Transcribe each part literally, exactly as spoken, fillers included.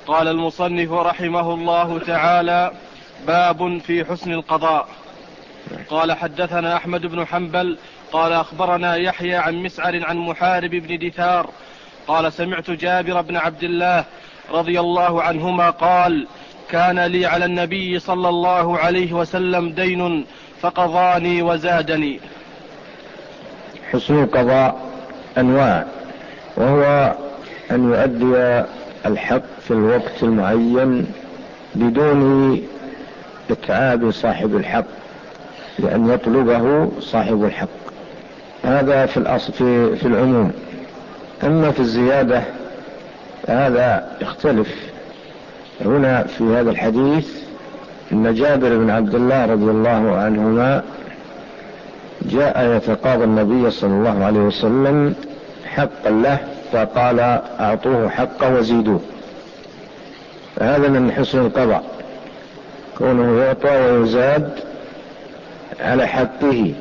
قال المصنف رحمه الله تعالى: باب في حسن القضاء. قال: حدثنا أحمد بن حنبل قال أخبرنا يحيى عن مسعر عن محارب بن دثار قال: سمعت جابر بن عبد الله رضي الله عنهما قال: كان لي على النبي صلى الله عليه وسلم دين فقضاني وزادني. حسن القضاء أنواع، وهو أن يؤدي الحق في الوقت المعين بدون إتعاب صاحب الحق، لأن يطلبه صاحب الحق. هذا في الأصل في, في العموم. أما في الزيادة هذا يختلف. هنا في هذا الحديث أن جابر بن عبد الله رضي الله عنهما جاء يتقاضى النبي صلى الله عليه وسلم حقا له، فقال: أعطوه حقه وزيدوه. فهذا من حسن القضاء، كونه يعطى ويزاد على حقه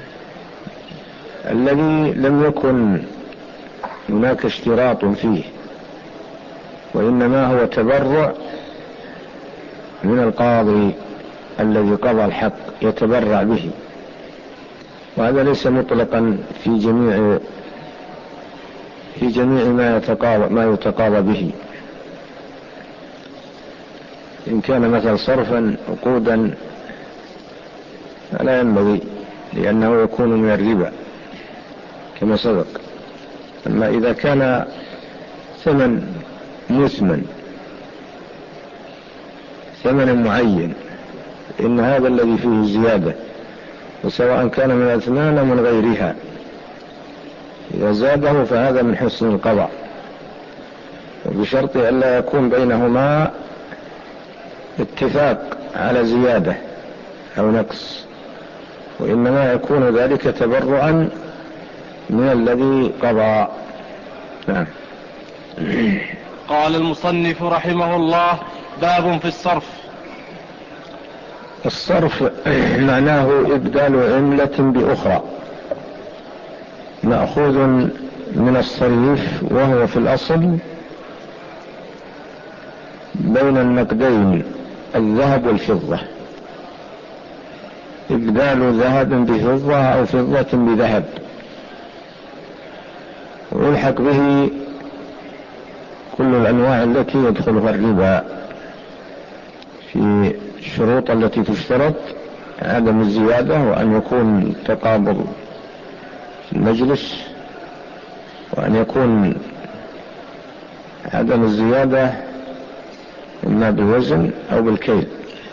الذي لم يكن هناك اشتراط فيه، وإنما هو تبرع من القاضي الذي قضى الحق، يتبرع به. وهذا ليس مطلقا في جميع في جميع ما يتقاضى ما يتقاضى به. إن كان مثلا صرفا عقودا فلا ينبغي، لأنه يكون من الربا كما سبق. أما إذا كان ثمن مثمن، ثمن معين، إن هذا الذي فيه زيادة، وسواء كان من أثمان من غيرها، إذا زاده فهذا من حسن القضاء، وبشرط أن لا يكون بينهما اتفاق على زيادة أو نقص، وإنما يكون ذلك تبرعا من الذي قضى. نعم. قال المصنف رحمه الله: باب في الصرف. الصرف معناه إبدال عملة بأخرى، مأخوذ من الصريف، وهو في الأصل بين النقدين الذهب والفضة، إبدال ذهب بفضة أو فضة بذهب، ويلحق به كل الأنواع التي يدخلها الربا في الشروط التي تشترط: عدم الزيادة، وأن يكون تقابض في المجلس، وأن يكون عدم الزيادة إما بالوزن أو بالكيل،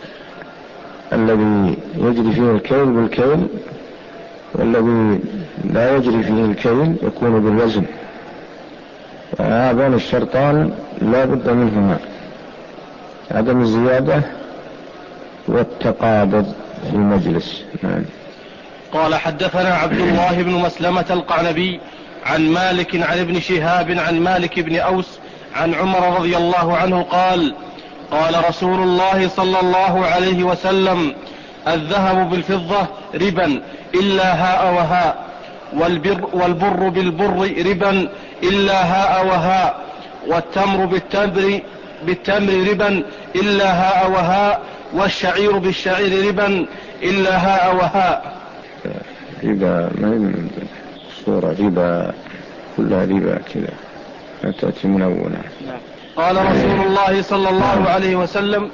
الذي يجري فيه الكيل بالكيل، والذي لا يجري فيه الكيل يكون بالوزن. وهذان الشرطان لا بد منهما: عدم الزيادة والتقابض في المجلس. نعم. قال: حدثنا عبد الله بن مسلمة القعنبي عن مالك عن ابن شهاب عن مالك بن أوس عن عمر رضي الله عنه قال: قال رسول الله صلى الله عليه وسلم: الذهب بالفضة ربا إلا هاء وهاء، والبر, والبر بالبر ربا إلا هاء وهاء، والتمر بالتمر, بالتمر ربا إلا هاء وهاء، والشعير بالشعير ربا إلا هاء وهاء. ربا ما هي صورة ربا، كلها ربا كذا، لا تأتي منونة. قال رسول الله صلى الله عليه وسلم: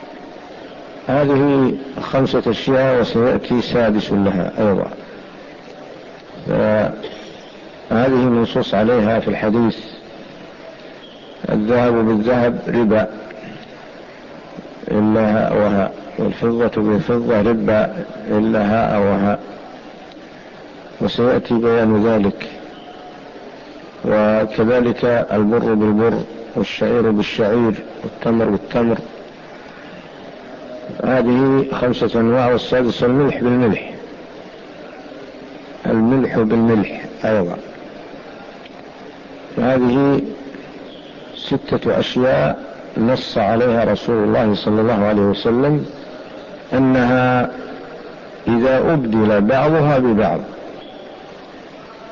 هذه خمسة أشياء وسيأتي سادس لها أيضا. هذه منصوص عليها في الحديث: الذهب بالذهب ربا إلا هاء وهاء، والفضة بالفضة ربا إلا هاء وهاء، وسيأتي بيان ذلك. وكذلك البر بالبر، والشعير بالشعير، والتمر بالتمر. هذه خمسة أنواع، والسادس الملح بالملح، الملح بالملح أيضا. هذه ستة أشياء نص عليها رسول الله صلى الله عليه وسلم أنها إذا أبدل بعضها ببعض،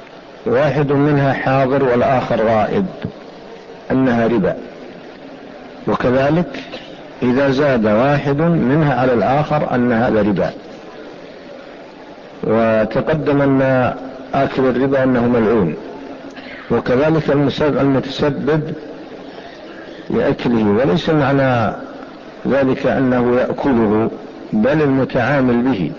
واحد منها حاضر والآخر غائب، أنها ربا. وكذلك إذا زاد واحد منها على الآخر أن هذا ربا. وتقدم أن آكل الربا أنه ملعون، وكذلك المتسبب لأكله، وليس معنى ذلك أنه يأكله بل المتعامل به،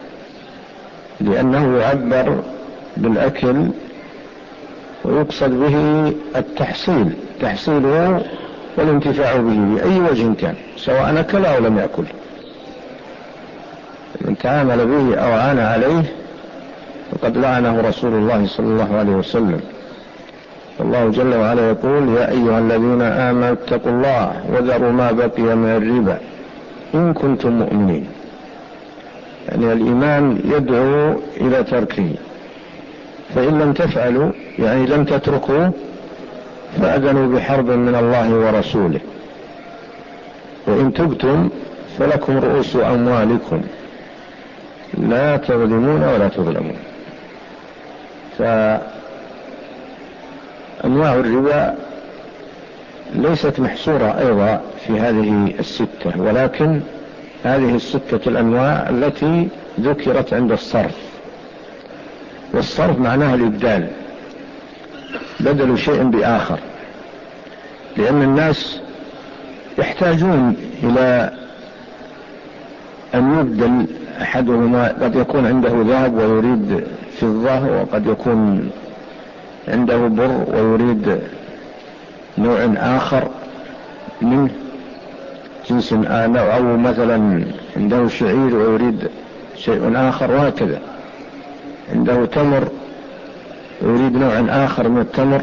لأنه يعبر بالأكل ويقصد به التحصيل، تحصيله والانتفاع به بأي وجه كان، سواء أكل أو لم يأكل. من تعامل به أو عان عليه وقد لعنه رسول الله صلى الله عليه وسلم. الله جل وعلا يقول: يا أيها الذين آمنوا اتقوا الله وذروا ما بقي من الربا إن كنتم مؤمنين. يعني الإيمان يدعو إلى تركه، فإن لم تفعلوا يعني لم تتركوا فأذنوا بحرب من الله ورسوله، وإن تبتم فلكم رؤوس أموالكم لا تظلمون ولا تظلمون. فأنواع الربا ليست محصورة أيضا في هذه الستة، ولكن هذه الستة الأنواع التي ذكرت عند الصرف. والصرف معناها الإبدال، بدل شيء بآخر، لأن الناس يحتاجون إلى أن يبدل أحدهما. قد يكون عنده ذهب ويريد فضة، وقد يكون عنده بر ويريد نوع آخر منه جنس آخر، أو مثلا عنده شعير ويريد شيء آخر، وهكذا. عنده تمر ويريد نوع آخر من التمر،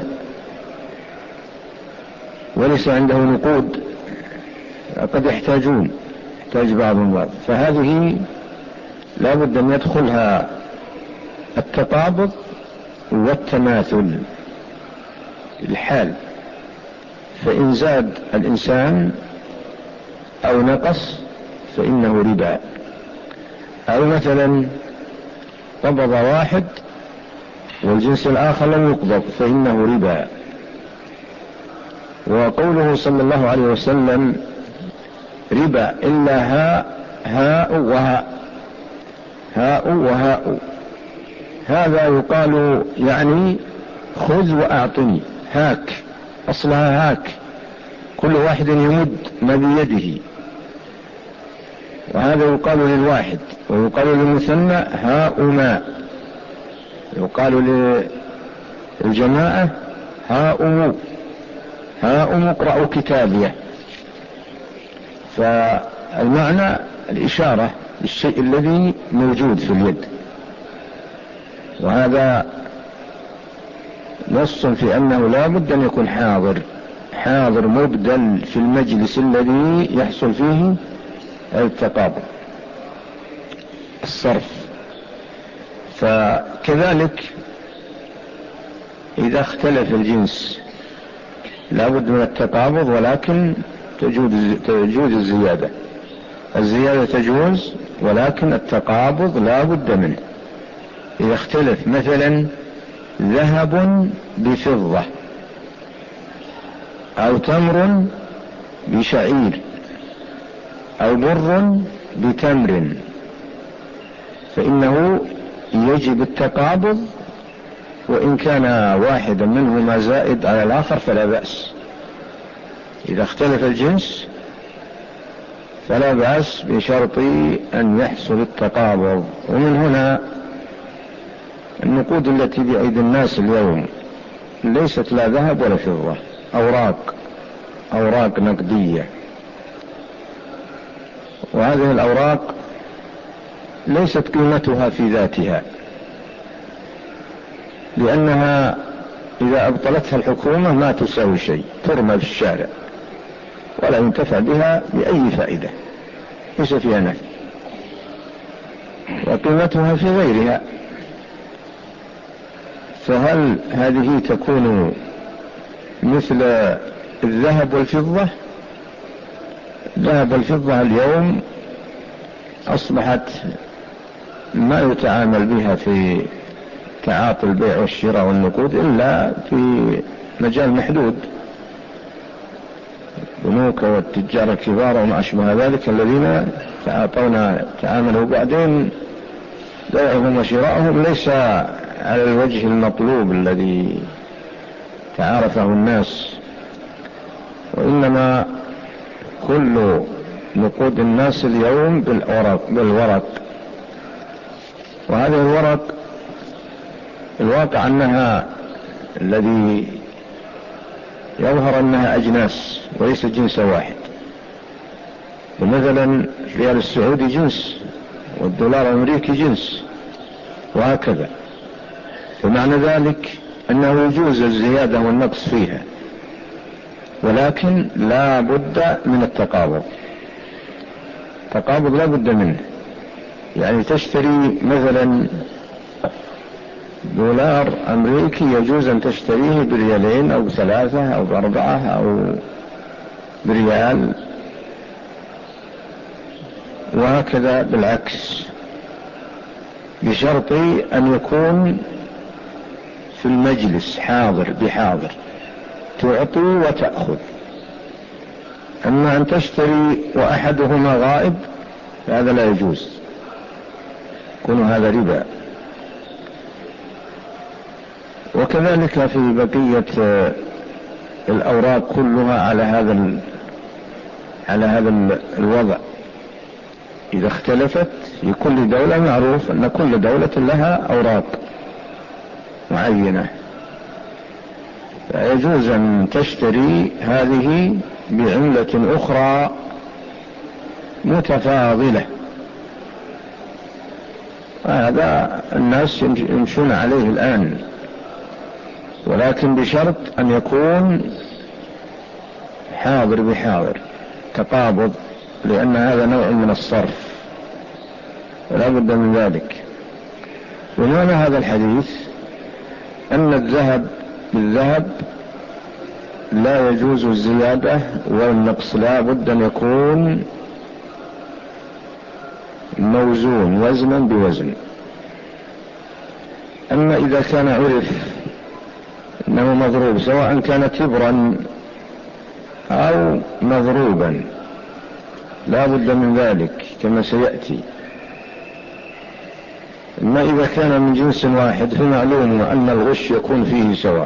وليس عنده نقود، قد يحتاجون يحتاج بعضهم بعض. فهذه لا بد أن يدخلها التقابض والتماثل الحال، فإن زاد الإنسان أو نقص فإنه ربا. أو مثلا قبض واحد والجنس الآخر لم يقبض فإنه ربا. وقوله صلى الله عليه وسلم: ربا إلا هاء هاء وهاء، هاء وهاء، هذا يقال يعني خذ وأعطني، هاك، أصلها هاك، كل واحد يمد ما بيده، وهذا يقال للواحد. ويقال للمثنى هاء ماء، يقال للجماعة هاء هاء اقرأوا كتابيه. فالمعنى الإشارة للشيء الذي موجود في اليد، وهذا نص في أنه لا بد أن يكون حاضر حاضر مبدل في المجلس الذي يحصل فيه التقابض الصرف. فكذلك إذا اختلف الجنس لا بد من التقابض، ولكن تجوز تجوز الزيادة الزيادة تجوز، ولكن التقابض لا بد منه. إذا اختلف مثلا ذهب بفضة أو تمر بشعير أو بر بتمر، فإنه يجب التقابض، وإن كان واحدا منهما زائد على الآخر فلا بأس. إذا اختلف الجنس فلا بأس بشرط أن يحصل التقابض. ومن هنا النقود التي بأيدي الناس اليوم ليست لا ذهب ولا فضة، أوراق أوراق نقدية، وهذه الأوراق ليست قيمتها في ذاتها، لأنها إذا أبطلتها الحكومة ما تساوي شيء، ترمى في الشارع ولا ينتفع بها بأي فائدة، ليس فيها نفع، وقيمتها في غيرها. فهل هذه تكون مثل الذهب والفضة؟ الذهب والفضة اليوم أصبحت ما يتعامل بها في تعاطي البيع والشراء والنقود إلا في مجال محدود، بنوك البنوك والتجار الكبار وما أشبه ذلك الذين تعاطونا تعاملوا بعدين بيعهم وشراءهم ليس على الوجه المطلوب الذي تعارفه الناس، وإنما كل نقود الناس اليوم بالورق, بالورق وهذه الورق الواقع أنها الذي يظهر أنها أجناس وليس جنس واحد. ومثلا الريال السعودي جنس والدولار الأمريكي جنس وهكذا، فمعنى ذلك أنه يجوز الزيادة والنقص فيها، ولكن لا بد من التقابض. تقابض لا بد منه، يعني تشتري مثلا دولار أمريكي يجوز أن تشتريه بريالين أو بثلاثة أو بأربعة أو بريال، وهكذا بالعكس، بشرط أن يكون في المجلس حاضر بحاضر تعطي وتأخذ. أما أن تشتري وأحدهما غائب هذا لا يجوز، يكون هذا ربا. وكذلك في بقية الأوراق كلها على هذا على هذا الوضع. إذا اختلفت في كل دولة معروف أن كل دولة لها أوراق معينة، فيجوز أن تشتري هذه بعملة أخرى متفاضلة. هذا الناس يمشون عليه الآن، ولكن بشرط أن يكون حاضر بحاضر تقابض، لأن هذا نوع من الصرف ولا بد من ذلك. ومعنى هذا الحديث أن الذهب بالذهب لا يجوز الزيادة والنقص، لا بد أن يكون موزون وزنا بوزن. أما إذا كان عرف أنه مضروب سواء كان تبرا أو مضروبا لا بد من ذلك كما سيأتي. أما إذا كان من جنس واحد فمعلوم أن الغش يكون فيه سواء،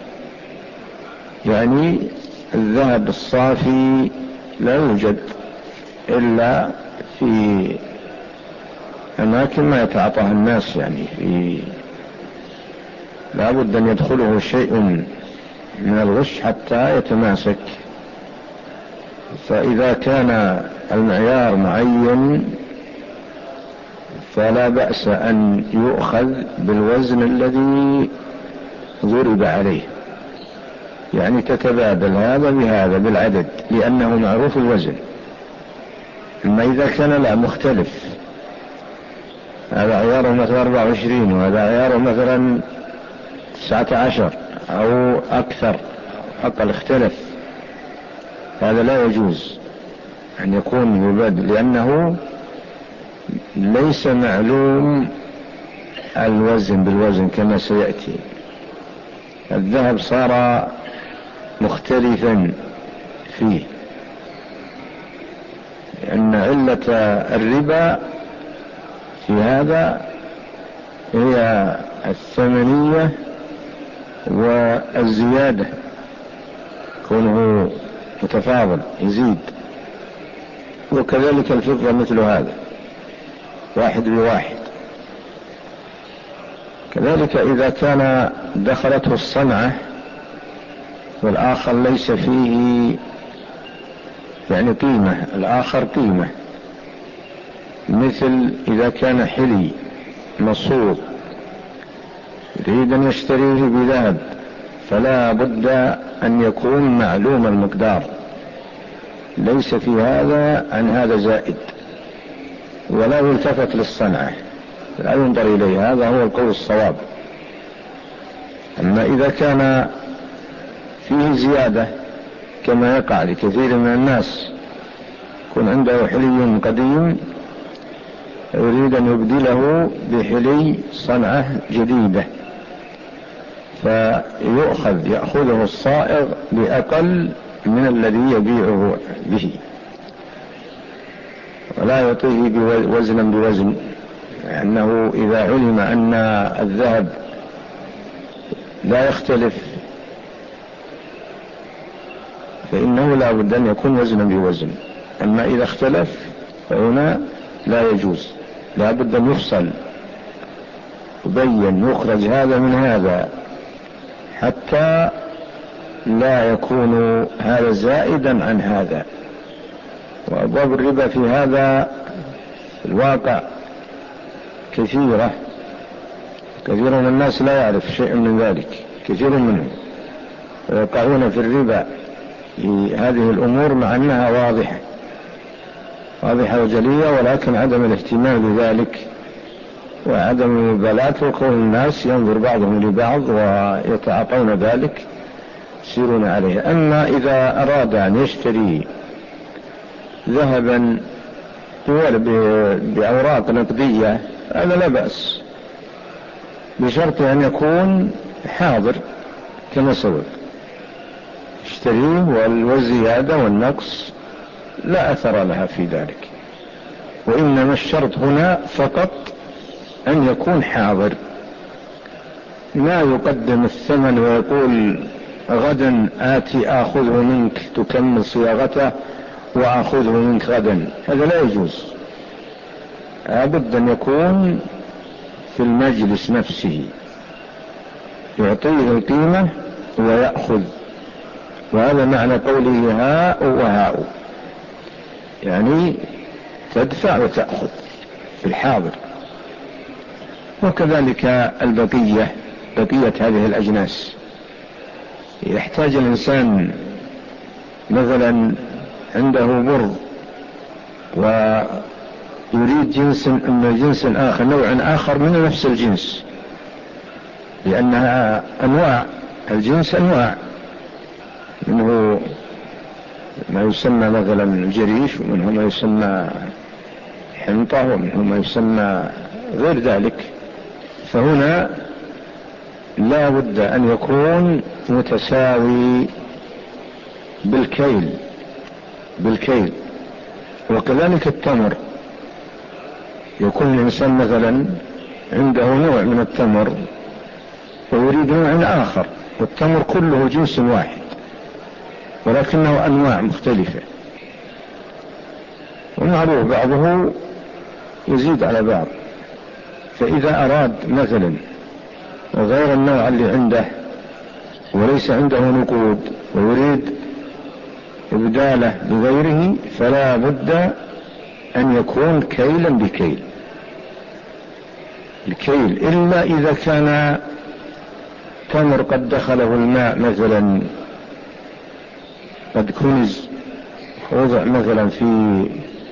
يعني الذهب الصافي لا يوجد إلا في أماكن ما يتعاطاها الناس، يعني في لا بد أن يدخله شيء من الغش حتى يتماسك. فإذا كان المعيار معين فلا بأس أن يؤخذ بالوزن الذي ضرب عليه، يعني تتبادل هذا بهذا بالعدد لأنه معروف الوزن. أما إذا كان لا مختلف، هذا عياره مثلا أربعة وعشرين وهذا عياره مثلا تسعة عشر أو أكثر أقل اختلف، هذا لا يجوز أن يكون يبادل، لأنه ليس معلوم الوزن بالوزن كما سيأتي. الذهب صار مختلفا فيه، لأن علة الربا في هذا هي الثمنية والزيادة، كونه متفاضل يزيد. وكذلك الفضة مثل هذا واحد بواحد. كذلك إذا كان دخلته الصنعة والآخر ليس فيه يعني قيمة، الآخر قيمة، مثل إذا كان حلي مصوغ يريد أن يشتريه بذهب فلا بد أن يكون معلوم المقدار، ليس في هذا عن هذا زائد، ولا يلتفت للصنعة، لا ينظر إليه، هذا هو القول الصواب. أما إذا كان فيه زيادة كما يقع لكثير من الناس، يكون عنده حلي قديم يريد أن يبدله بحلي صنعة جديدة، فيؤخذ يأخذه الصائغ بأقل من الذي يبيعه به، ولا يعطيه وزنا بوزن، لأنه إذا علم أن الذهب لا يختلف فإنه لا بد أن يكون وزنا بوزن. أما إذا اختلف فهنا لا يجوز، لا بد أن يفصل، يبين، يخرج هذا من هذا، حتى لا يكون هذا زائدا عن هذا. وأبواب الربا في هذا الواقع كثيرة، كثير من الناس لا يعرف شيء من ذلك، كثير منهم يقعون في الربا في هذه الأمور مع أنها واضحة واضحة وجلية، ولكن عدم الاهتمام بذلك وعدم المبالاة وكون الناس ينظر بعضهم لبعض ويتعاطون ذلك يسيرون عليه. أما إذا أراد أن يشتري ذهبا بأوراق نقدية هذا لا بأس، بشرط أن يكون حاضر كما سبق، اشتريه والزيادة والنقص لا أثر لها في ذلك، وإنما الشرط هنا فقط أن يكون حاضر، لا يقدم الثمن ويقول غدا آتي آخذه منك تكمل صياغته وآخذه منك غدا، هذا لا يجوز. لابد أن يكون في المجلس نفسه، يعطيه القيمة ويأخذ، وهذا معنى قوله هاء وهاء، يعني تدفع وتأخذ في الحاضر. وكذلك البقية، بقية هذه الأجناس، يحتاج الإنسان مثلا عنده بر ويريد جنس من جنس آخر، نوع آخر من نفس الجنس، لأنها أنواع، الجنس أنواع، منه ما يسمى مثلا الجريش، ومنه ما يسمى حنطة، ومنه ما يسمى غير ذلك. فهنا لا بد أن يكون متساوي بالكيل بالكيل. وكذلك التمر، يكون الإنسان مثلا عنده نوع من التمر ويريد نوع آخر، والتمر كله جنس واحد ولكنه أنواع مختلفة، ومعروف بعضه يزيد على بعض. فإذا أراد مثلا غير النوع اللي عنده وليس عنده نقود ويريد إبداله بغيره، فلا بد أن يكون كيلا بكيل، الكيل، إلا إذا كان تمر قد دخله الماء مثلا، قد كنز وضع مثلا في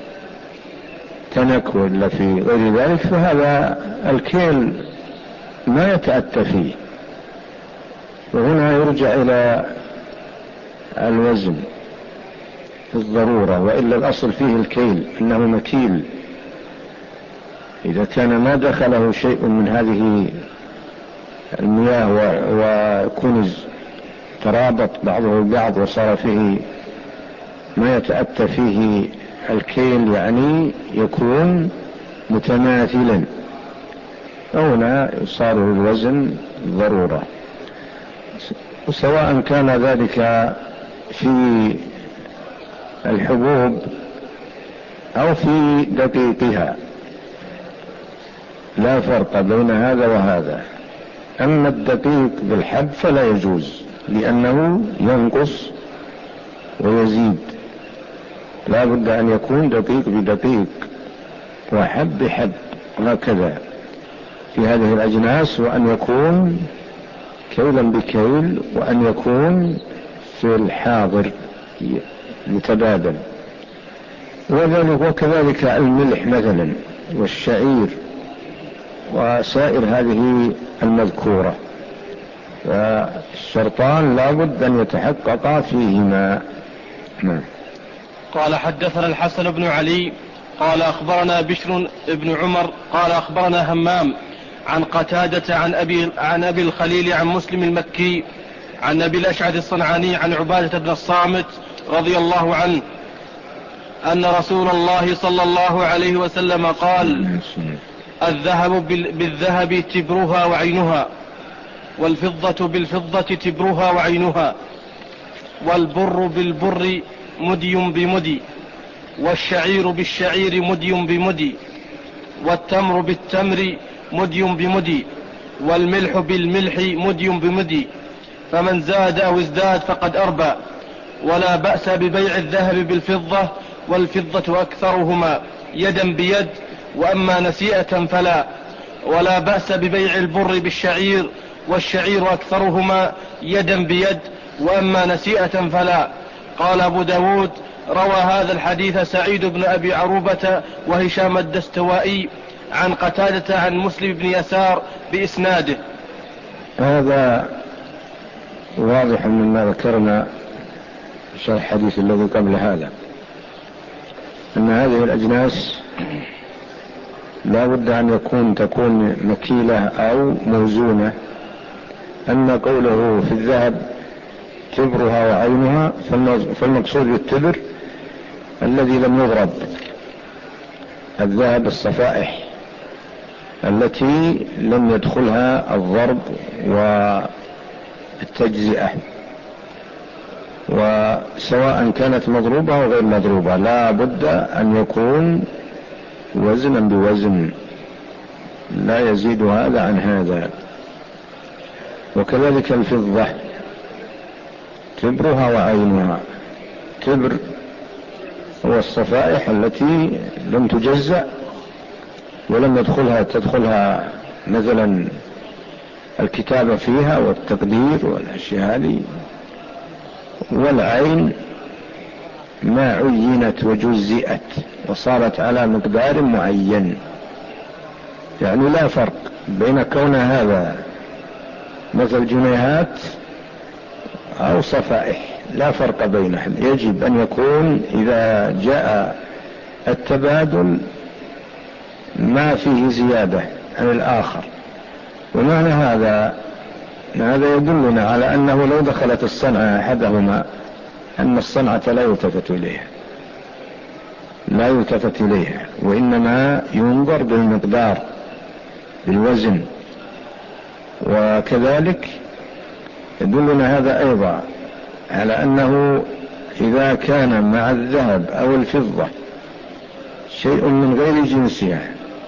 تنك ولا في غير ذلك، فهذا الكيل ما يتأتى فيه، وهنا يرجع إلى الوزن في الضرورة، وإلا الأصل فيه الكيل أنه مكيل. إذا كان ما دخله شيء من هذه المياه وكنز ترابط بعضه البعض وصار فيه ما يتأتى فيه الكيل، يعني يكون متماثلا، هنا صار الوزن ضرورة، سواء كان ذلك في الحبوب أو في دقيقها، لا فرق بين هذا وهذا. أما الدقيق بالحب فلا يجوز، لأنه ينقص ويزيد، لا بد أن يكون دقيق بدقيق وحب بحب، هكذا في هذه الأجناس، وأن يكون كيلا بكيل، وأن يكون في الحاضر متبادل. وكذلك الملح مثلا والشعير وسائر هذه المذكورة، فالشرطان لا بد أن يتحقق فيهما. قال حدثنا الحسن بن علي قال أخبرنا بشر بن عمر قال أخبرنا همام عن قتادة عن أبي, عن أبي الخليل عن مسلم المكي عن أبي الأشعث الصنعاني عن عبادة بن الصامت رضي الله عنه أن رسول الله صلى الله عليه وسلم قال: الذهب بالذهب تبرها وعينها، والفضة بالفضة تبرها وعينها، والبر بالبر مدي بمدي، والشعير بالشعير مدي بمدي، والتمر بالتمر مدي بمدي، والملح بالملح مدي بمدي، فمن زاد أو ازداد فقد أربى. ولا بأس ببيع الذهب بالفضة، والفضة أكثرهما يدا بيد، وأما نسيئة فلا. ولا بأس ببيع البر بالشعير، والشعير أكثرهما يدا بيد، وأما نسيئة فلا. قال أبو داود: روى هذا الحديث سعيد بن أبي عروبة وهشام الدستوائي عن قتادة عن مسلم بن يسار بإسناده. هذا واضح مما ذكرنا في الحديث الذي قبل هذا، أن هذه الأجناس لا بد أن يكون تكون مكيلة أو موزونة. أن قوله في الذهب تبرها وعينها، فالمقصود بالتبر الذي لم يضرب، الذهب الصفائح التي لم يدخلها الضرب والتجزئة، وسواء كانت مضروبة أو غير مضروبة لا بد أن يكون وزنا بوزن، لا يزيد هذا عن هذا. وكذلك الفضة تبرها وعينها. تبر هو الصفائح التي لم تجزأ ولم يدخلها تدخلها مثلا الكتابة فيها والتقدير والأشياء هذه. والعين ما عينت وجزئت وصارت على مقدار معين، يعني لا فرق بين كون هذا مثل جنيهات أو صفائح، لا فرق بينهم. يجب أن يكون إذا جاء التبادل ما فيه زيادة عن الآخر. ومعنى هذا هذا يدلنا على أنه لو دخلت الصنعة أحدهما أن الصنعة لا يلتفت إليها لا يلتفت إليها وإنما ينظر بالمقدار بالوزن. وكذلك يدلنا هذا أيضا على أنه إذا كان مع الذهب أو الفضة شيء من غير جنسها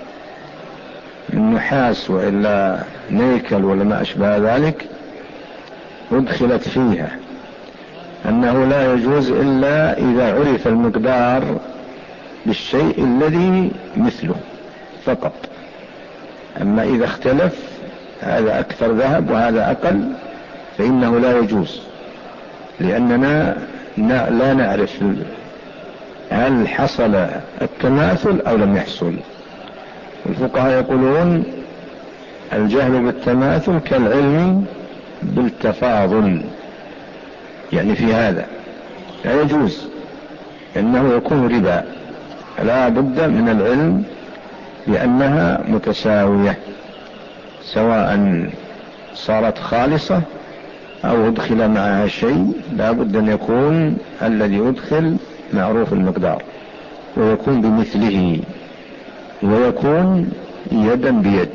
من نحاس وإلا نيكل ولا ما أشبه ذلك أدخلت فيها، أنه لا يجوز إلا إذا عرف المقدار بالشيء الذي مثله فقط. أما إذا اختلف هذا أكثر ذهب وهذا أقل فإنه لا يجوز، لأننا لا نعرف هل حصل التماثل أو لم يحصل. الفقهاء يقولون الجهل بالتماثل كالعلم بالتفاضل، يعني في هذا لا يجوز، إنه يكون ربا. لا بد من العلم بأنها متساوية، سواء صارت خالصة أو أدخل معها شيء، لا بد أن يكون الذي أدخل معروف المقدار ويكون بمثله ويكون يدا بيد.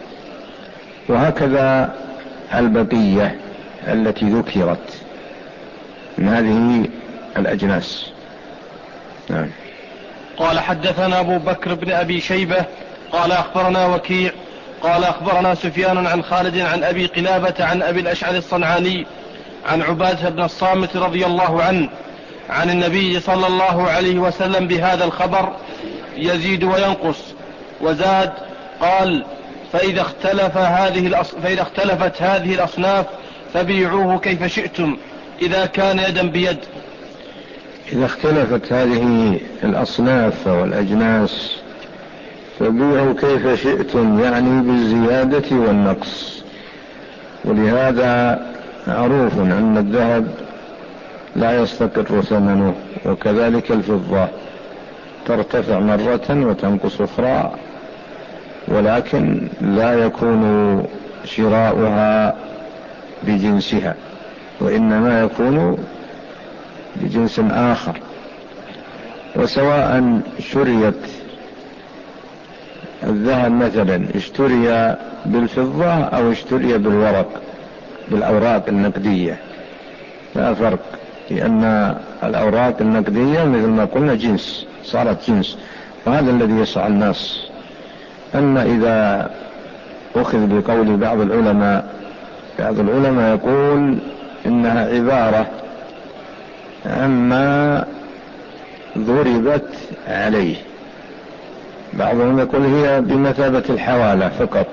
وهكذا البقية التي ذكرت من هذه الأجناس. نعم. قال حدثنا أبو بكر بن أبي شيبة قال أخبرنا وكيع قال أخبرنا سفيان عن خالد عن أبي قلابة عن أبي الأشعث الصنعاني عن عبادة بن الصامت رضي الله عنه عن النبي صلى الله عليه وسلم بهذا الخبر يزيد وينقص. وزاد قال: فإذا, اختلف هذه الأص... فإذا اختلفت هذه الأصناف فبيعوه كيف شئتم إذا كان يدا بيد. إذا اختلفت هذه الأصناف والأجناس فبيعوا كيف شئتم، يعني بالزيادة والنقص. ولهذا معروف أن الذهب لا يستقر ثمنه، وكذلك الفضة ترتفع مرة وتنقص أخرى، ولكن لا يكون شراؤها بجنسها وإنما يكون بجنس آخر. وسواء شريت الذهب مثلا اشتري بالفضة أو اشتري بالورق بالأوراق النقدية لا فرق، لأن الأوراق النقدية مثل ما قلنا جنس، صارت جنس، وهذا الذي يسعى الناس. أما إذا أخذ بقول بعض العلماء بعض العلماء يقول إنها عبارة عما ضربت عليه، بعضهم يقول هي بمثابة الحوالة فقط،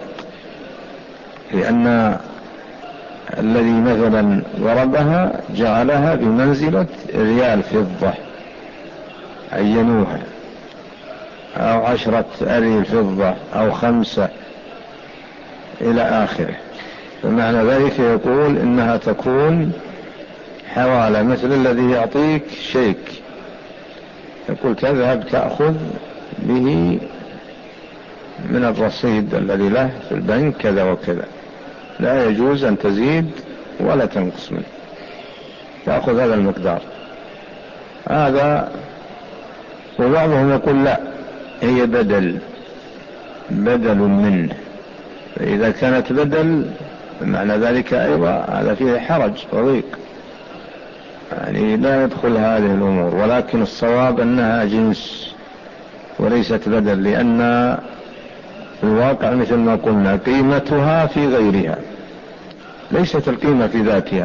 لأن الذي مثلا ضربها جعلها بمنزلة ريال فضة عينوها، أو عشرة أريل فضة أو خمسة إلى آخره. فمعنى ذلك يقول إنها تكون حوالة، مثل الذي يعطيك شيك يقول تذهب تأخذ به من الرصيد الذي له في البنك كذا وكذا، لا يجوز أن تزيد ولا تنقص منه، تأخذ هذا المقدار هذا. وبعضهم يقول لا، هي بدل بدل منه، فإذا كانت بدل معنى ذلك أيضا هذا فيه حرج وضيق، يعني لا يدخل هذه الأمور. ولكن الصواب أنها جنس وليست بدل، لأن في الواقع مثل ما قلنا قيمتها في غيرها، ليست القيمة في ذاتها،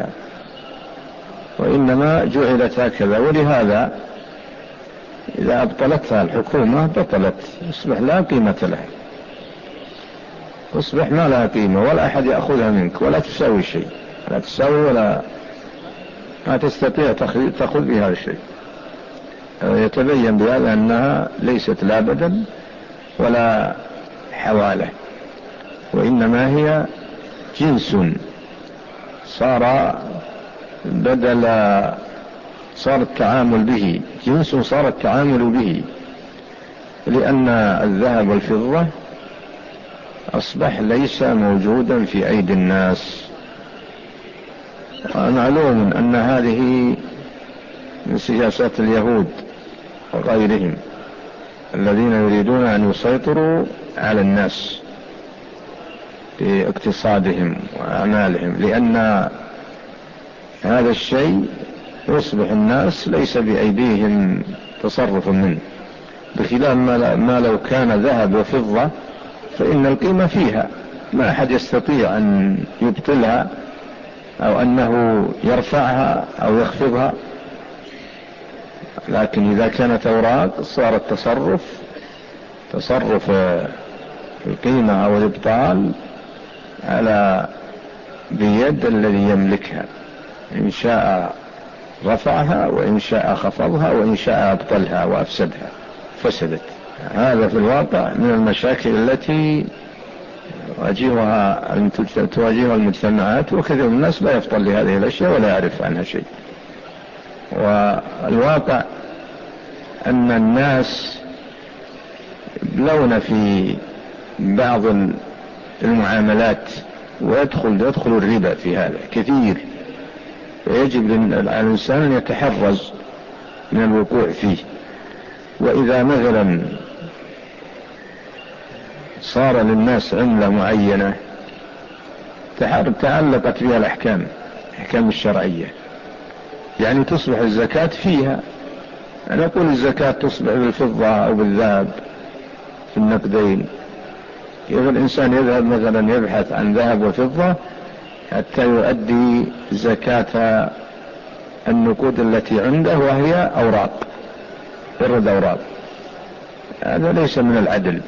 وإنما جعلت هكذا. ولهذا إذا أبطلتها الحكومة بطلت، يصبح لا قيمة لها، تصبح ما لها قيمة ولا أحد يأخذها منك، ولا تساوي شيء، لا تساوي ولا ما تستطيع تأخذ بهذا الشيء. يتبين بهذا أنها ليست لا بدل ولا حوالة، وإنما هي جنس صار بدل، صار التعامل به جنس، صار التعامل به، لأن الذهب والفضة أصبح ليس موجودا في أيدي الناس. ومعلوم أن هذه من سياسات اليهود وغيرهم الذين يريدون أن يسيطروا على الناس في اقتصادهم وأعمالهم، لأن هذا الشيء يصبح الناس ليس بأيديهم تصرف منه، بخلاف ما لو كان ذهب وفضة فإن القيمة فيها، ما أحد يستطيع أن يبطلها أو أنه يرفعها أو يخفضها. لكن إذا كانت أوراق صار التصرف تصرف القيمة أو الإبطال على بيد الذي يملكها، إن شاء رفعها وإن شاء خفضها وإن شاء أبطلها وأفسدها فسدت. هذا في الواقع من المشاكل التي تواجهها تواجهها المجتمعات، وكثير من الناس لا يفطن لهذه الأشياء ولا يعرف عنها شيء. والواقع أن الناس يبلون في بعض المعاملات ويدخل يدخل الربا في هذا كثير، ويجب على الإنسان أن يتحرز من الوقوع فيه. وإذا مثلا صار للناس عملة معينة تعلقت بها الأحكام الأحكام الشرعية، يعني تصبح الزكاة فيها، أنا أقول الزكاة تصبح بالفضة أو بالذهب في النقدين. إذا الإنسان يذهب مثلا يبحث عن ذهب وفضة حتى يؤدي زكاة النقود التي عنده وهي أوراق فرد أوراق، هذا ليس من العدل.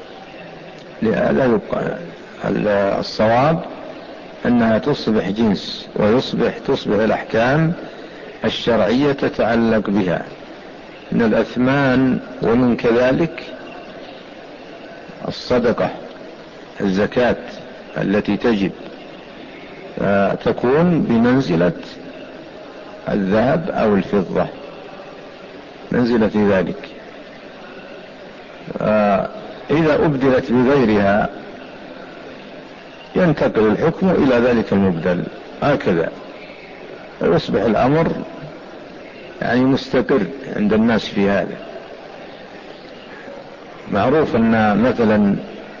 لهذا الصواب أنها تصبح جنس، ويصبح تصبح الأحكام الشرعية تتعلق بها من الأثمان. ومن كذلك الصدقة الزكاة التي تجب تكون بمنزلة الذهب أو الفضة، منزلة ذلك. إذا أبدلت بغيرها ينتقل الحكم إلى ذلك المبدل، هكذا ويصبح الأمر يعني مستقر عند الناس في هذا. معروف أن مثلا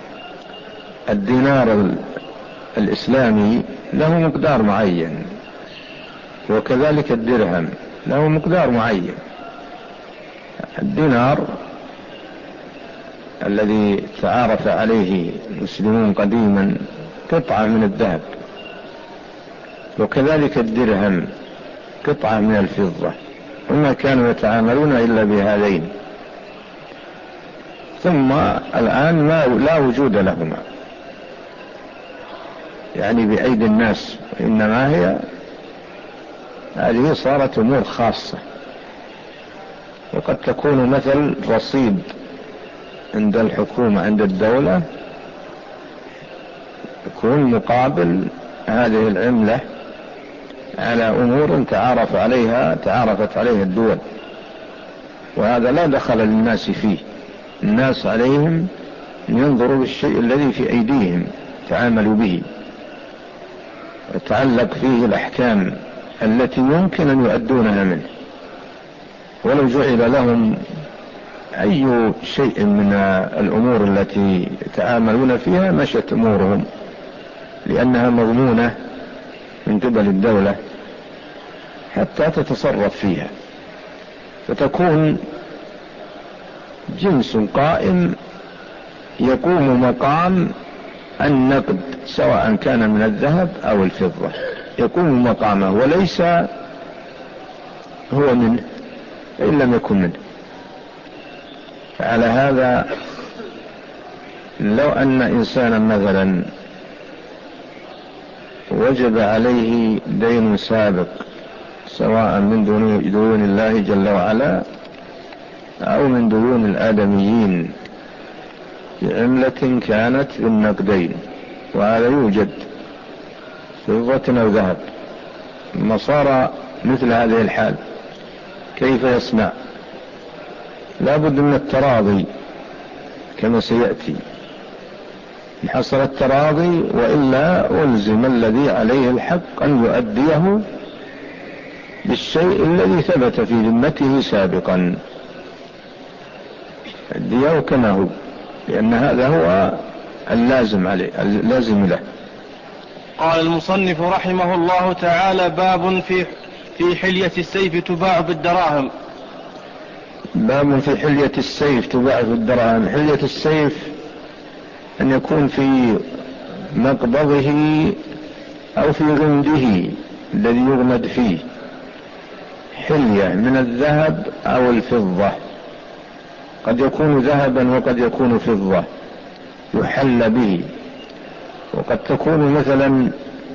الدينار الإسلامي له مقدار معين، وكذلك الدرهم له مقدار معين. الدينار الذي تعارف عليه المسلمون قديما قطعة من الذهب، وكذلك الدرهم قطعة من الفضة، وما كانوا يتعاملون إلا بهذين. ثم الآن ما لا وجود لهما يعني بأيدي الناس، إنما هي هذه صارت أمور خاصة. وقد تكون مثل رصيد عند الحكومة عند الدولة يكون مقابل هذه العملة على أمور تعارف عليها تعارفت عليها الدول، وهذا لا دخل للناس فيه. الناس عليهم ينظروا بالشيء الذي في أيديهم تعاملوا به، وتعلق فيه الأحكام التي يمكن أن يؤدونها منه. ولو جعل لهم أي شيء من الأمور التي يتعاملون فيها مشت أمورهم، لأنها مضمونة من قبل الدولة حتى تتصرف فيها، فتكون جنس قائم يقوم مقام النقد، سواء كان من الذهب أو الفضة، يقوم مقامه وليس هو منه إن لم يكن منه. فعلى هذا لو أن إنسانا مثلا وجب عليه دين سابق، سواء من ديون الله جل وعلا أو من ديون الآدميين بعملة كانت بالنقدين، وهذا يوجد فضة أو ذهب، ما صار مثل هذه الحال كيف يصنع؟ لا بد من التراضي كما سيأتي. حصل التراضي وإلا ألزم الذي عليه الحق أن يؤديه بالشيء الذي ثبت في ذمته سابقا، أديه كما هو، لأن هذا هو اللازم عليه اللازم له. قال المصنف رحمه الله تعالى: باب في في حلية السيف تباع بالدراهم. باب في حلية السيف تباع بالدراهم. حلية السيف أن يكون في مقبضه أو في غمده الذي يغمد فيه حلية من الذهب أو الفضة، قد يكون ذهبا وقد يكون فضة يحل به، وقد تكون مثلا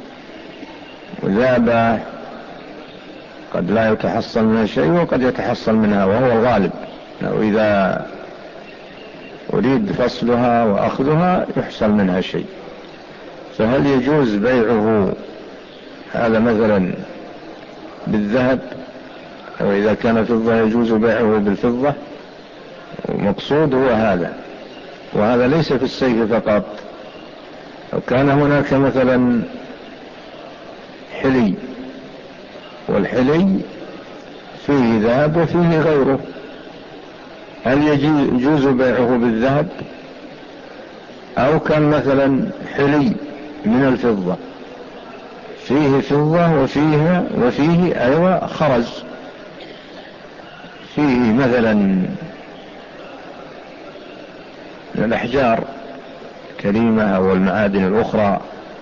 ذهبة قد لا يتحصل منها شيء وقد يتحصل منها، وهو الغالب، لو إذا أريد فصلها وأخذها يحصل منها شيء. فهل يجوز بيعه هذا مثلا بالذهب، أو إذا كان فضة يجوز بيعه بالفضة؟ ومقصود هو هذا، وهذا ليس في السيف فقط. لو كان هناك مثلا حلي، والحلي فيه ذهب وفيه غيره، هل يجوز بيعه بالذهب؟ أو كان مثلا حلي من الفضة فيه فضة وفيه وفيه أيضا خرز، فيه مثلا من الأحجار كريمة أو المعادن الأخرى،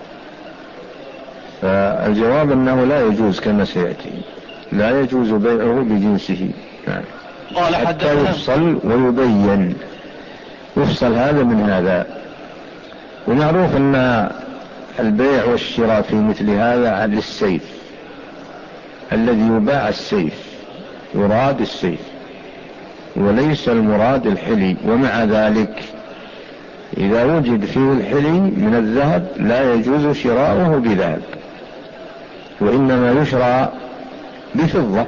فالجواب أنه لا يجوز كما سيأتي، لا يجوز بيعه بجنسه. نعم. قال حتى يفصل ويبين، يفصل هذا من هذا. ومعروف أن البيع والشراء في مثل هذا عن السيف، الذي يباع السيف يراد السيف وليس المراد الحلي. ومع ذلك إذا وجد فيه الحلي من الذهب لا يجوز شراؤه بذهب، وإنما يشرى بفضة،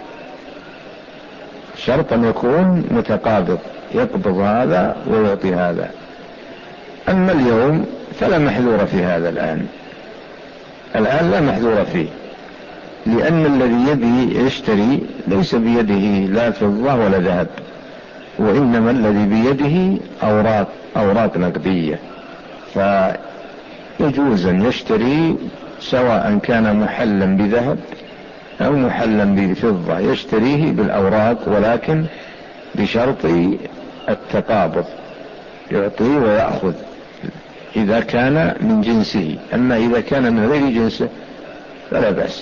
شرط أن يكون متقابض، يقبض هذا ويعطي هذا. أما اليوم فلا محذور في هذا، الآن الآن لا محذور فيه، لأن الذي يبي يشتري ليس بيده لا فضة ولا ذهب، وإنما الذي بيده أوراق أوراق نقدية، فيجوز أن يشتري سواء كان محلا بذهب أو محلا بفضة، يشتريه بالأوراق ولكن بشرط التقابض، يعطيه ويأخذ إذا كان من جنسه، أما إذا كان من غير جنسه فلا بأس.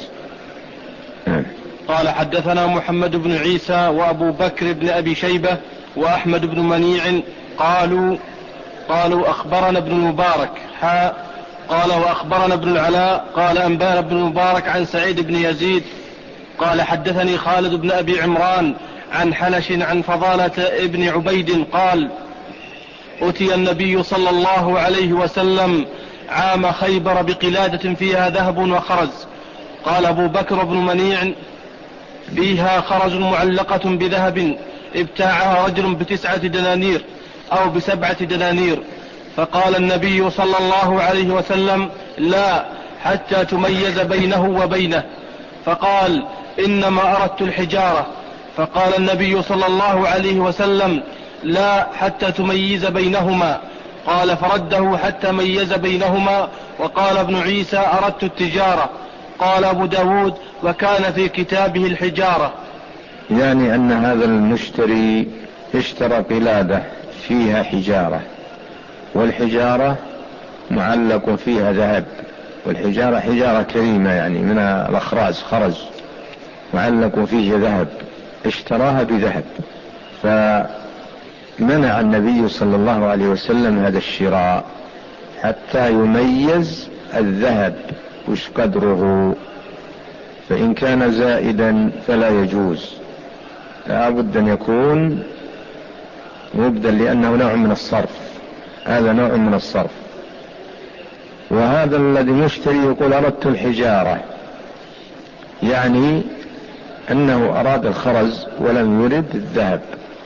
قال حدثنا محمد بن عيسى وأبو بكر بن أبي شيبة وأحمد بن منيع قالوا قالوا أخبرنا ابن المبارك حا قال وأخبرنا ابن العلاء قال أنبانا ابن المبارك عن سعيد بن يزيد قال حدثني خالد بن أبي عمران عن حنش عن فضالة ابن عبيد قال أتي النبي صلى الله عليه وسلم عام خيبر بقلادة فيها ذهب وخرز. قال أبو بكر بن منيع فيها خرز معلقة بذهب ابتاعها رجل بتسعة دنانير أو بسبعة دنانير، فقال النبي صلى الله عليه وسلم لا حتى تميز بينه وبينه، فقال إنما أردت الحجارة، فقال النبي صلى الله عليه وسلم لا حتى تميز بينهما، قال فرده حتى ميز بينهما. وقال ابن عيسى أردت التجارة. قال أبو داود وكان في كتابه الحجارة، يعني أن هذا المشتري اشترى قلادة فيها حجارة، والحجارة معلق فيها ذهب، والحجارة حجارة كريمة يعني من الأخراز خرز معلق فيه ذهب، اشتراها بذهب، فمنع النبي صلى الله عليه وسلم هذا الشراء حتى يميز الذهب وش قدره، فإن كان زائدا فلا يجوز، لا بد أن يكون مبدل لأنه نوع من الصرف، هذا نوع من الصرف. وهذا الذي يشتري يقول أردت الحجارة، يعني أنه أراد الخرز ولم يرد الذهب.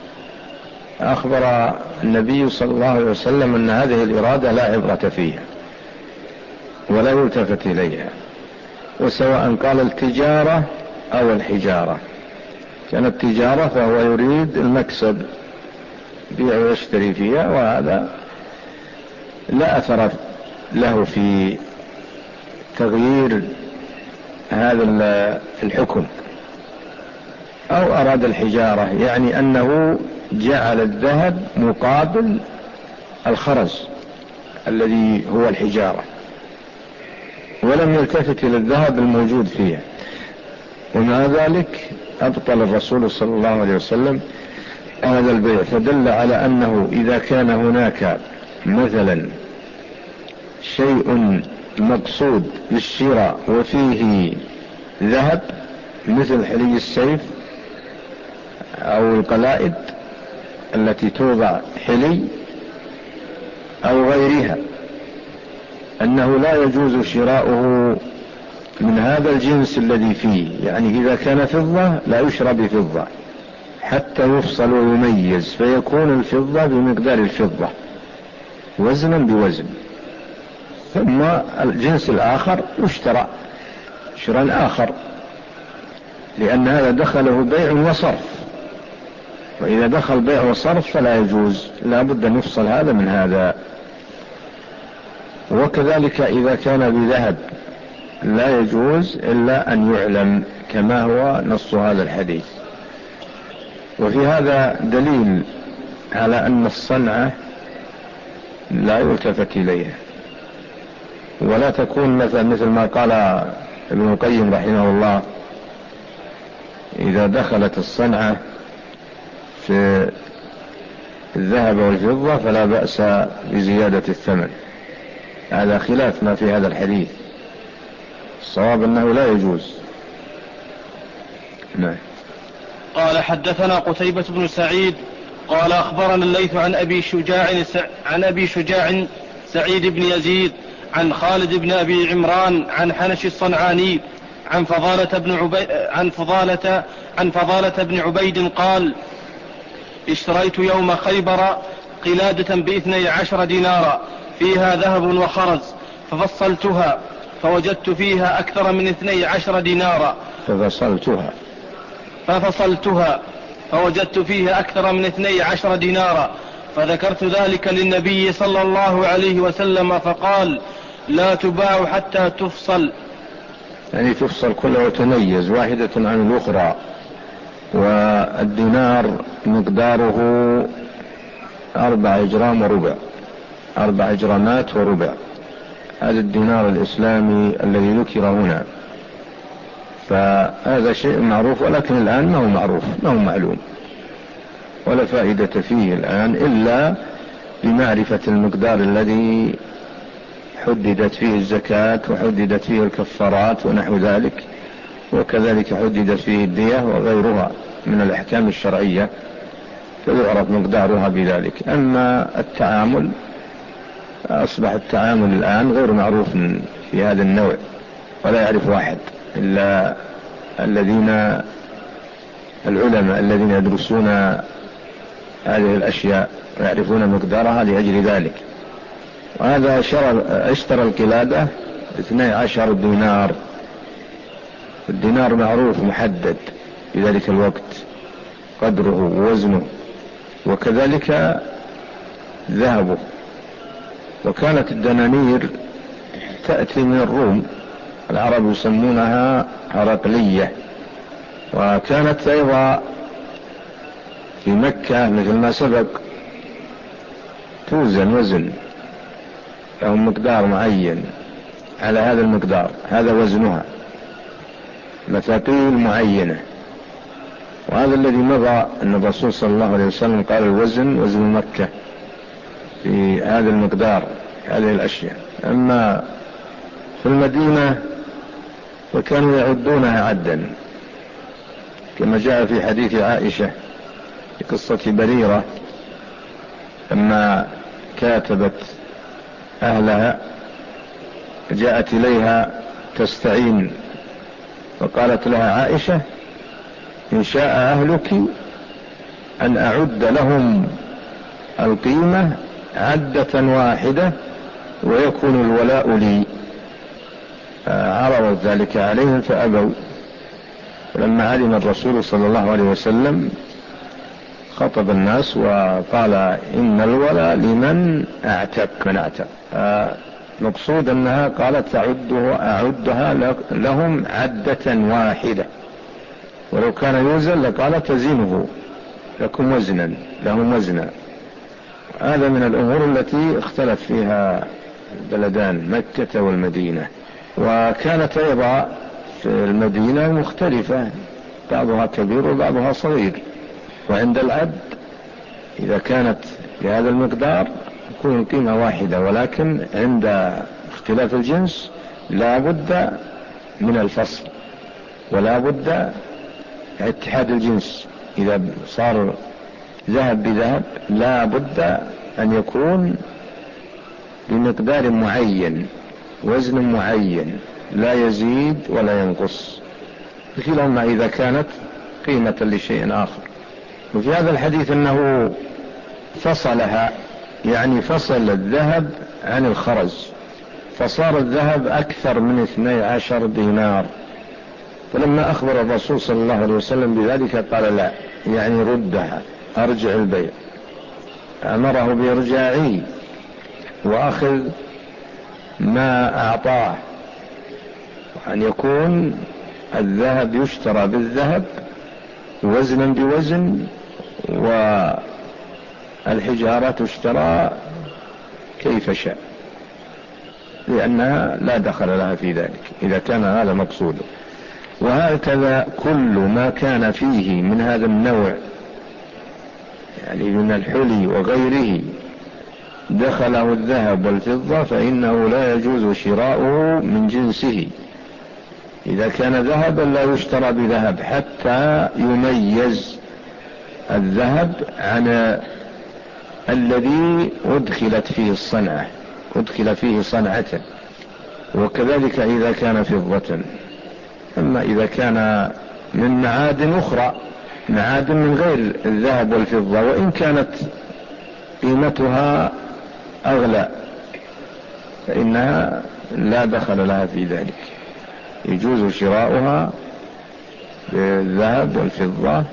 أخبر النبي صلى الله عليه وسلم أن هذه الإرادة لا عبرة فيها ولا يلتفت إليها، وسواء قال التجارة أو الحجارة، كان التجارة فهو يريد المكسب بيع ويشتري فيها، وهذا لا أثر له في تغيير هذا الحكم. أو أراد الحجارة يعني أنه جعل الذهب مقابل الخرز الذي هو الحجارة، ولم يلتفت إلى الذهب الموجود فيها، ومع ذلك أبطل الرسول صلى الله عليه وسلم هذا البيع، فدل على أنه إذا كان هناك مثلا شيء مقصود للشراء وفيه ذهب مثل حلي السيف أو القلائد التي توضع حلي أو غيرها، أنه لا يجوز شراؤه من هذا الجنس الذي فيه، يعني إذا كان فضة لا يشرى بفضة حتى يفصل ويميز، فيكون الفضة بمقدار الفضة وزنا بوزن، ثم الجنس الآخر يشترى شراء آخر، لأن هذا دخله بيع وصرف، وإذا دخل بيع وصرف فلا يجوز، لا بد أن يفصل هذا من هذا. وكذلك إذا كان بذهب لا يجوز إلا أن يعلم كما هو نص هذا الحديث. وفي هذا دليل على أن الصنعة لا يلتفت إليها، ولا تكون مثل, مثل ما قال ابن القيم رحمه الله إذا دخلت الصنعة في الذهب والفضة فلا بأس بزيادة الثمن، هذا خلاف ما في هذا الحديث، الصواب أنه لا يجوز. نعم. قال حدثنا قتيبة بن سعيد قال أخبرنا الليث عن أبي شجاع عن أبي شجاع سعيد بن يزيد عن خالد بن أبي عمران عن حنش الصنعاني عن فضالة بن عبيد عن فضالة عن فضالة بن عبيد قال اشتريت يوم خيبر قلادة باثني عشر دينارا فيها ذهب وخرز، ففصلتها فوجدت فيها أكثر من اثني عشر دينارا ففصلتها ففصلتها فوجدت فيها أكثر من اثني عشر دينارا فذكرت ذلك للنبي صلى الله عليه وسلم فقال لا تباع حتى تفصل، يعني تفصل كلها وتميز واحدة عن الأخرى. والدينار مقداره أربع جرام وربع، أربع جرامات وربع، هذا الدينار الإسلامي الذي ذكر هنا. فهذا شيء معروف، ولكن الآن ما هو معروف، ما هو معلوم، ولا فائدة فيه الآن إلا بمعرفة المقدار الذي حددت فيه الزكاة وحددت فيه الكفارات ونحو ذلك، وكذلك حددت فيه الدية وغيرها من الأحكام الشرعية، فيعرف مقدارها بذلك. أما التعامل، أصبح التعامل الآن غير معروف في هذا النوع، ولا يعرف واحد إلا الذين العلماء الذين يدرسون هذه الأشياء ويعرفون مقدارها لأجل ذلك. وهذا اشترى القلادة اثني عشر دينار، الدينار معروف محدد في ذلك الوقت قدره ووزنه، وكذلك ذهبه. وكانت الدنانير تأتي من الروم، العرب يسمونها هرقلية، وكانت أيضا في مكة مثل ما سبق توزن وزن، لهم مقدار معين، على هذا المقدار هذا وزنها، مثاقيل معينة. وهذا الذي مضى أن الرسول صلى الله عليه وسلم قال الوزن وزن مكة في هذا المقدار، هذه الأشياء. أما في المدينة فكانوا يعدونها عدا، كما جاء في حديث عائشة في قصة بريرة لما كاتبت أهلها، جاءت إليها تستعين، فقالت لها عائشة إن شاء أهلك أن أعد لهم القيمة عدة واحدة ويكون الولاء لي. عرضت ذلك عليهم فأبوا. ولما علم الرسول صلى الله عليه وسلم خطب الناس وقال إن الولاء لمن أعتق من أعتق. مقصود أنها قالت أعدها لهم عدة واحدة، ولو كان يوزن لقالت تزينه لكم وزنا، لهم وزنا. هذا من الأمور التي اختلف فيها بلدان مكة والمدينة. وكانت أيضا في المدينة مختلفة، بعضها كبير وبعضها صغير. وعند العد إذا كانت بهذا المقدار تكون القيمة واحدة، ولكن عند اختلاف الجنس لا بد من الفصل، ولا بد اتحاد الجنس. إذا صار ذهب بذهب لا بد أن يكون بمقدار معين، وزن معين، لا يزيد ولا ينقص، بخلاف إذا كانت قيمة لشيء آخر. وفي هذا الحديث أنه فصلها، يعني فصل الذهب عن الخرز، فصار الذهب أكثر من اثني عشر دينار. فلما أخبر الرسول صلى الله عليه وسلم بذلك قال لا، يعني ردها، أرجع البيع. أمره بإرجاعه وأخذ ما أعطاه، وأن يكون الذهب يشترى بالذهب وزنا بوزن، والحجارة تشترى كيف شاء، لأنها لا دخل لها في ذلك إذا كان هذا مقصوده. وهكذا كل ما كان فيه من هذا النوع، يعني من الحلي وغيره دخله الذهب والفضة، فإنه لا يجوز شراؤه من جنسه. إذا كان ذهبا لا يشترى بذهب حتى يميز الذهب عن الذي أدخلت فيه الصنعة، أدخل فيه صنعة. وكذلك إذا كان فضة. أما إذا كان من معادن أخرى، معادن من غير الذهب والفضة، وإن كانت قيمتها أغلى، فإنها لا دخل لها في ذلك، يجوز شراؤها بالذهب والفضة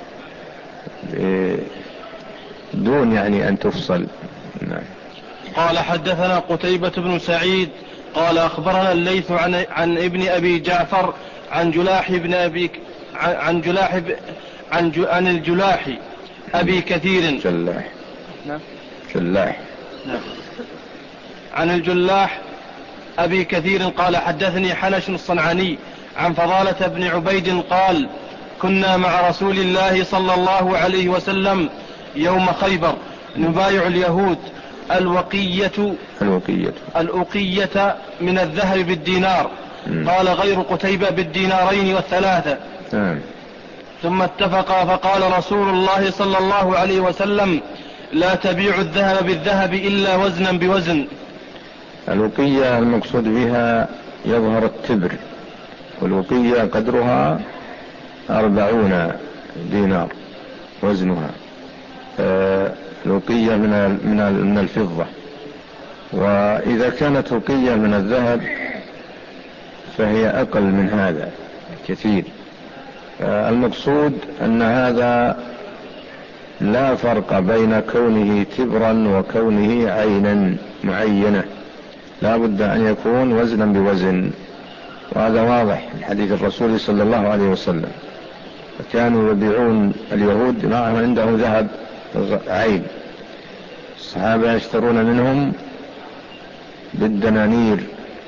دون يعني أن تفصل. نعم. قال حدثنا قتيبة بن سعيد قال أخبرنا الليث عن, عن ابن أبي جعفر عن جلاح بن أبي عن جلاح عن, عن الجلاح أبي كثير جلاح نعم جلاح نعم عن الجلاح أبي كثير قال حدثني حنش الصنعاني عن فضالة بن عبيد قال كنا مع رسول الله صلى الله عليه وسلم يوم خيبر نبايع اليهود الوقية الوقية الأقية من الذهب بالدينار م. قال غير قتيبة بالدينارين والثلاثة م. ثم اتفقا فقال رسول الله صلى الله عليه وسلم لا تبيع الذهب بالذهب إلا وزنا بوزن. الوقية المقصود بها يظهر التبر، والوقية قدرها أربعون دينار وزنها، الوقية من من الفضة. وإذا كانت وقية من الذهب فهي أقل من هذا كثير. المقصود أن هذا لا فرق بين كونه تبرا وكونه عينا معينة، لا بد أن يكون وزنا بوزن، وهذا واضح من حديث الرسول صلى الله عليه وسلم. كانوا يبيعون اليهود معهم عندهم ذهب عين، الصحابة يشترون منهم بالدنانير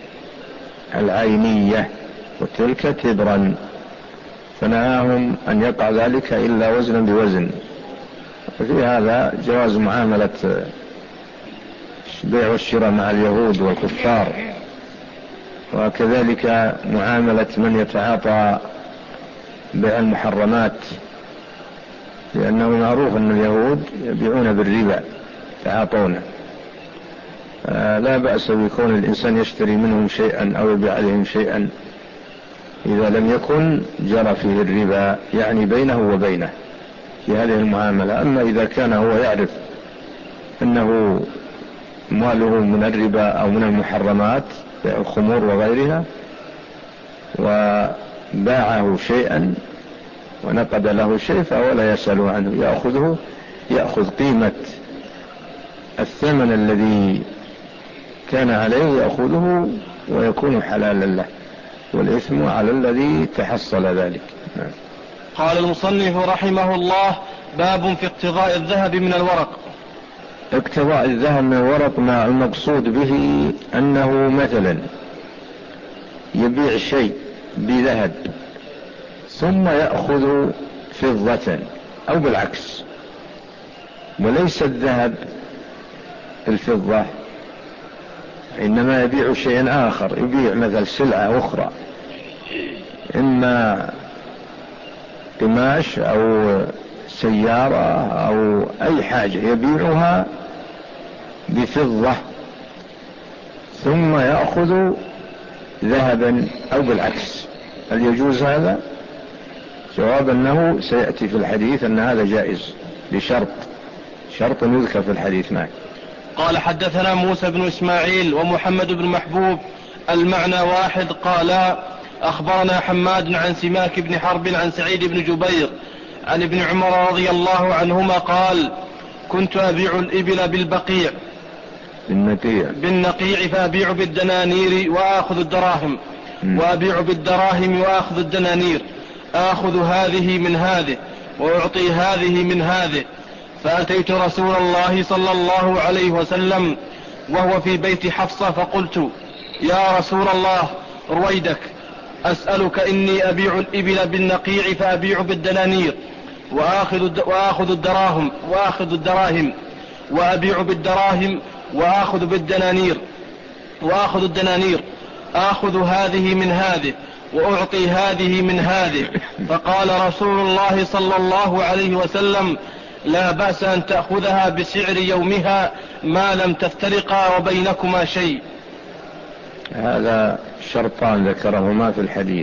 العينية وتلك تبرا، فنهاهم أن يقع ذلك إلا وزنا بوزن. وفي هذا جواز معاملة البيع والشراء مع اليهود والكفار، وكذلك معاملة من يتعاطى بيع المحرمات، لأنه معروف أن اليهود يبيعون بالربا تعاطونه. آه لا بأس بكون الإنسان يشتري منهم شيئا أو يبيع عليهم شيئا إذا لم يكن جرى فيه الربا، يعني بينه وبينه في هذه المعاملة. أما إذا كان هو يعرف أنه ماله من الربا أو من المحرمات الخمور وغيرها وباعه شيئا ونقد له شيء فهو لا يسأل عنه، يأخذه يأخذ قيمة الثمن الذي كان عليه يأخذه ويكون حلالا له، والإثم على الذي تحصل ذلك. نعم. قال المصنف رحمه الله باب في اقتضاء الذهب من الورق. اقتضاء الذهب من الورق مع المقصود به أنه مثلا يبيع شيء بذهب ثم يأخذ فضة أو بالعكس، وليس الذهب الفضة، إنما يبيع شيئا آخر، يبيع مثل سلعة أخرى إما قماش أو سيارة أو أي حاجة يبيعها بفضة ثم يأخذ ذهبا أو بالعكس. هل يجوز هذا؟ جواب أنه سيأتي في الحديث أن هذا جائز بشرط شرط يذكر في الحديث معه. قال حدثنا موسى بن إسماعيل ومحمد بن محبوب المعنى واحد قال أخبرنا حماد عن سماك بن حرب عن سعيد بن جبير عن ابن عمر رضي الله عنهما قال كنت أبيع الإبل بالبقيع بالنقيع, بالنقيع فأبيع بالدنانير وآخذ الدراهم م. وأبيع بالدراهم وآخذ الدنانير، آخذ هذه من هذه وأعطي هذه من هذه. فأتيت رسول الله صلى الله عليه وسلم وهو في بيت حفصة فقلت يا رسول الله رويدك أسألك إني أبيع الإبل بالنقيع فأبيع بالدنانير وآخذ, وآخذ الدراهم وآخذ الدراهم وأبيع بالدراهم وآخذ بالدنانير وآخذ الدنانير، آخذ هذه من هذه وأعطي هذه من هذه. فقال رسول الله صلى الله عليه وسلم لا بأس أن تأخذها بسعر يومها ما لم تفترقا وبينكما شيء. هذا شرطان ذكرهما في الحديث،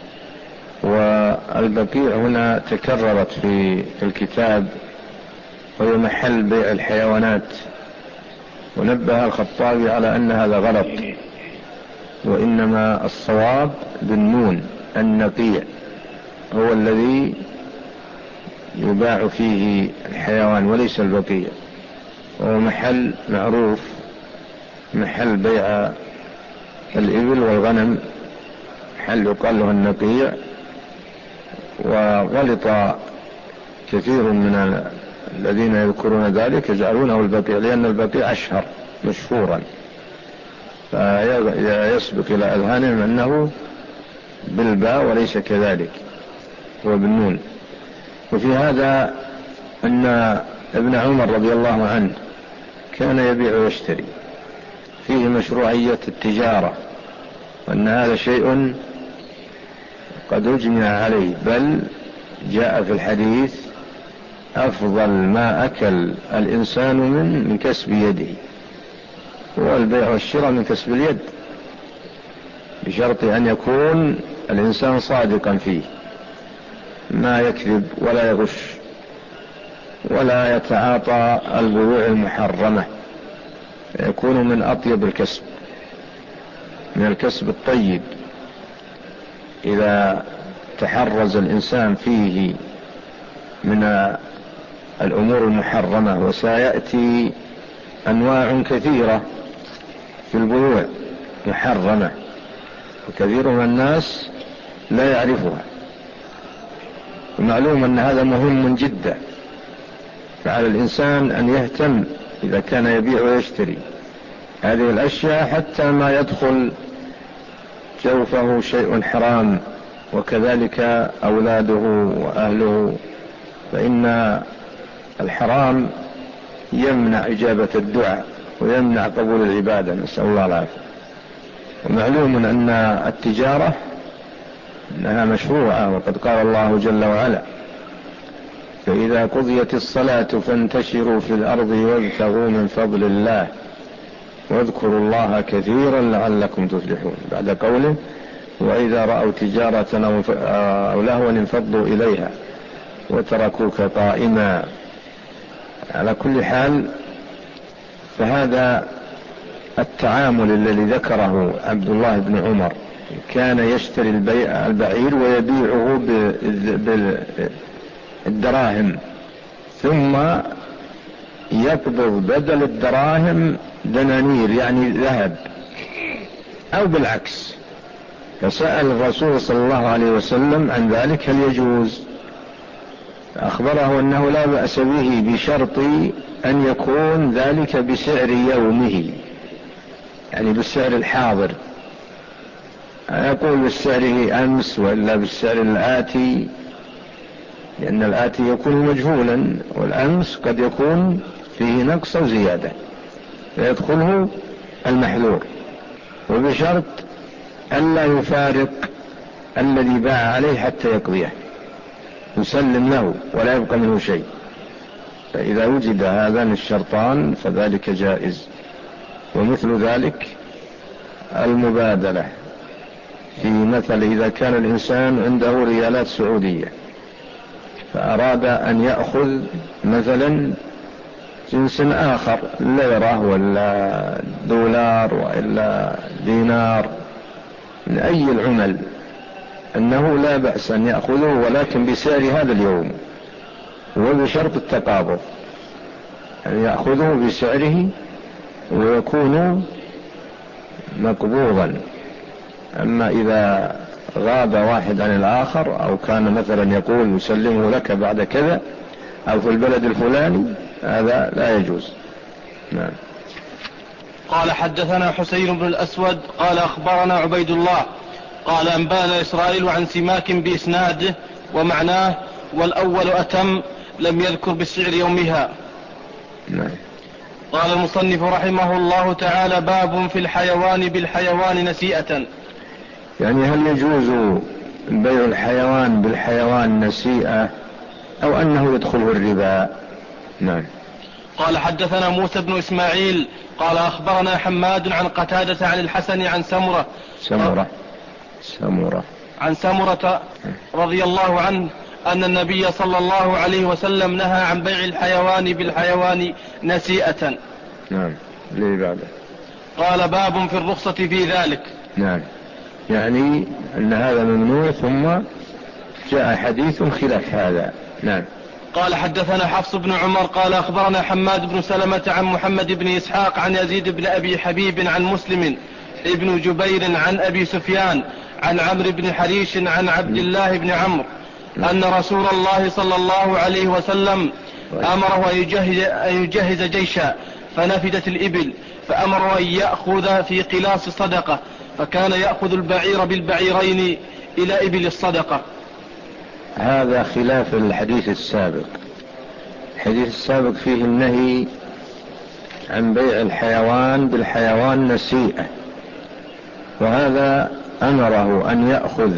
والبقيع هنا تكررت في الكتاب وهي محل بيع الحيوانات، ونبه الخطابي على أن هذا غلط، وإنما الصواب بالنون. النقيع هو الذي يباع فيه الحيوان وليس البقيع، وهو محل معروف، محل بيع الإبل والغنم، محل يقال له النقيع. وغلط كثير من الذين يذكرون ذلك يجعلونه البقيع، لأن البقيع أشهر مشهورا، فيسبق إلى أذهانهم أنه بالباء وليس كذلك، هو بالنون. وفي هذا أن ابن عمر رضي الله عنه كان يبيع ويشتري، فيه مشروعية التجارة، وأن هذا شيء قد أجمع عليه، بل جاء في الحديث أفضل ما أكل الإنسان من من كسب يده، هو البيع والشراء من كسب اليد، بشرط أن يكون الإنسان صادقا فيه، ما يكذب ولا يغش ولا يتعاطى البيوع المحرمة، يكون من أطيب الكسب، من الكسب الطيب. إذا تحرز الإنسان فيه من الأمور المحرمة، وسيأتي أنواع كثيرة في البيوع محرمة، وكثير من الناس لا يعرفها، ومعلوم أن هذا مهم جدا، فعلى الإنسان أن يهتم إذا كان يبيع ويشتري هذه الأشياء، حتى ما يدخل جوفه شيء حرام، وكذلك أولاده وأهله، فإن الحرام يمنع إجابة الدعاء ويمنع قبول العبادة، نسأل الله العافية. ومعلوم أن التجارة أنها مشروعة، وقد قال الله جل وعلا: فإذا قضيت الصلاة فانتشروا في الأرض وابتغوا من فضل الله واذكروا الله كثيرا لعلكم تفلحون، بعد قوله: وإذا رأوا تجارة أو لهوا انفضوا إليها وتركوك قائما. على كل حال، فهذا التعامل الذي ذكره عبد الله بن عمر، كان يشتري البعير ويبيعه بالدراهم، ثم يقبض بدل الدراهم دنانير يعني ذهب، أو بالعكس. فسأل الرسول صلى الله عليه وسلم عن ذلك هل يجوز، أخبره أنه لا بأس به بشرط أن يكون ذلك بسعر يومه، يعني بالسعر الحاضر، يقول بالسعر أمس وإلا بالسعر الآتي، لأن الآتي يكون مجهولا، والأمس قد يكون فيه نقص أو زيادة، فيدخله المحذور، وبشرط ألا يفارق الذي باع عليه حتى يقضيه، يسلم له ولا يبقى منه شيء. فإذا وجد هذان الشرطان فذلك جائز. ومثل ذلك المبادلة، في مثل إذا كان الإنسان عنده ريالات سعودية فأراد أن يأخذ مثلا جنس آخر، ليرة ولا دولار وإلا دينار، من أي العمل، أنه لا بأس أن يأخذه، ولكن بسعر هذا اليوم، وبشرط التقابض، أن يأخذه بسعره ويكون مقبوضا. أما إذا غاب واحد عن الآخر، أو كان مثلا يقول يسلمه لك بعد كذا أو في البلد الفلاني، هذا لا يجوز. نعم. قال: حدثنا حسين بن الأسود قال أخبرنا عبيد الله قال أنبانا إسرائيل عن سماك بإسناده ومعناه، والأول أتم، لم يذكر بالسعر يومها. نعم. قال المصنف رحمه الله تعالى: باب في الحيوان بالحيوان نسيئة. يعني هل يجوز بيع الحيوان بالحيوان نسيئة، أو أنه يدخله الربا؟ نعم. قال: حدثنا موسى بن إسماعيل قال أخبرنا حماد عن قتادة عن الحسن عن سمرة سمرة سمرة عن سمرة رضي الله عنه أن النبي صلى الله عليه وسلم نهى عن بيع الحيوان بالحيوان نسيئة. نعم. ليه بعده؟ قال: باب في الرخصة في ذلك. نعم، يعني أن هذا ممنوع، ثم جاء حديث خلاف هذا. نعم. قال حدثنا حفص بن عمر قال أخبرنا حماد بن سلمة عن محمد بن إسحاق عن يزيد بن أبي حبيب عن مسلم ابن جبير عن أبي سفيان عن عمرو بن حريش عن عبد الله بن عمرو أن رسول الله صلى الله عليه وسلم أمره أن يجهز, أن يجهز جيشا فنفدت الإبل، فأمره أن يأخذ في قلاص الصدقة، فكان يأخذ البعير بالبعيرين إلى إبل الصدقة. هذا خلاف الحديث السابق. الحديث السابق فيه النهي عن بيع الحيوان بالحيوان نسيئة، وهذا أمره أن يأخذ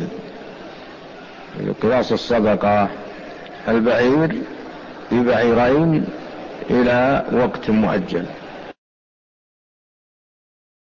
قياس الصدقة البعير ببعيرين إلى وقت مؤجل.